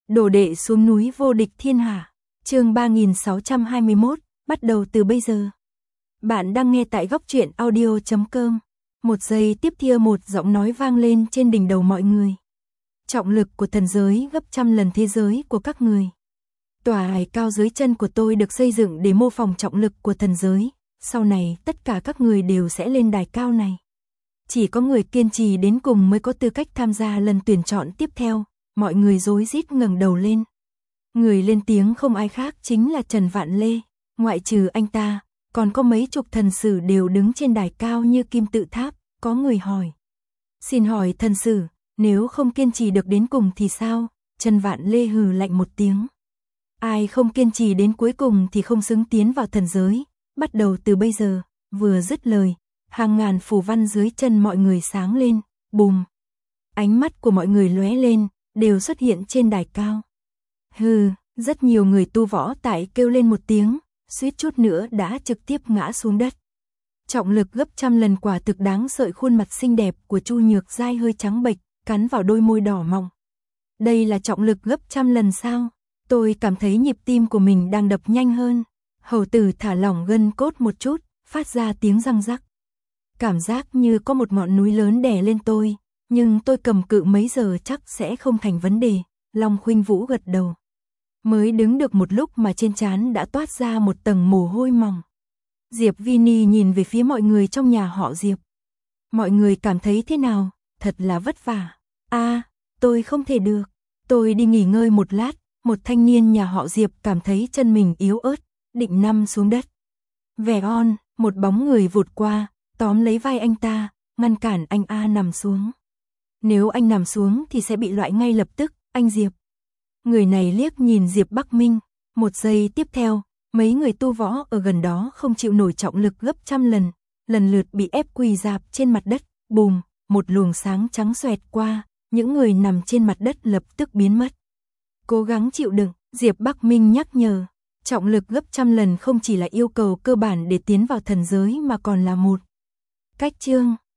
Đồ đệ xuống núi vô địch thiên hạ. Chương 3621, bắt đầu từ bây giờ. Bạn đang nghe tại góc truyện audio.com. Một giây tiếp theo một giọng nói vang lên trên đỉnh đầu mọi người. Trọng lực của thần giới gấp trăm lần thế giới của các người. Tòa ải cao dưới chân của tôi được xây dựng để mô phỏng trọng lực của thần giới. Sau này tất cả các người đều sẽ lên đài cao này. Chỉ có người kiên trì đến cùng mới có tư cách tham gia lần tuyển chọn tiếp theo. Mọi người rối rít ngẩng đầu lên. Người lên tiếng không ai khác chính là Trần Vạn Lê. Ngoại trừ anh ta, còn có mấy chục thần sử đều đứng trên đài cao như kim tự tháp. Có người hỏi. Xin hỏi thần sử, nếu không kiên trì được đến cùng thì sao? Trần Vạn Lê hừ lạnh một tiếng. Ai không kiên trì đến cuối cùng thì không xứng tiến vào thần giới. Bắt đầu từ bây giờ. Vừa dứt lời, hàng ngàn phù văn dưới chân mọi người sáng lên. Bùm. Ánh mắt của mọi người lóe lên, đều xuất hiện trên đài cao. Hừ, rất nhiều người tu võ tại kêu lên một tiếng, suýt chút nữa đã trực tiếp ngã xuống đất. Trọng lực gấp trăm lần quả thực đáng sợ. Khuôn mặt xinh đẹp của Chu Nhược Giai hơi trắng bệch, cắn vào đôi môi đỏ mọng. Đây là trọng lực gấp trăm lần sao? Tôi cảm thấy nhịp tim của mình đang đập nhanh hơn. Hầu tử thả lỏng gân cốt một chút, phát ra tiếng răng rắc. Cảm giác như có một ngọn núi lớn đè lên tôi, nhưng tôi cầm cự mấy giờ chắc sẽ không thành vấn đề. Long Khuynh Vũ gật đầu. Mới đứng được một lúc mà trên trán đã toát ra một tầng mồ hôi mỏng. Diệp Vini nhìn về phía mọi người trong nhà họ Diệp. Mọi người cảm thấy thế nào? Thật là vất vả. Tôi không thể được. Tôi đi nghỉ ngơi một lát. Một thanh niên nhà họ Diệp cảm thấy chân mình yếu ớt, định nằm xuống đất. Vẻ on, một bóng người vụt qua, tóm lấy vai anh ta, ngăn cản anh nằm xuống. Nếu anh nằm xuống thì sẽ bị loại ngay lập tức, anh Diệp. Người này liếc nhìn Diệp Bắc Minh. Một giây tiếp theo, mấy người tu võ ở gần đó không chịu nổi trọng lực gấp trăm lần, lần lượt bị ép quỳ rạp trên mặt đất. Bùm, một luồng sáng trắng xoẹt qua, những người nằm trên mặt đất lập tức biến mất. Cố gắng chịu đựng, Diệp Bắc Minh nhắc nhở. Trọng lực gấp trăm lần không chỉ là yêu cầu cơ bản để tiến vào thần giới mà còn là một cách chương.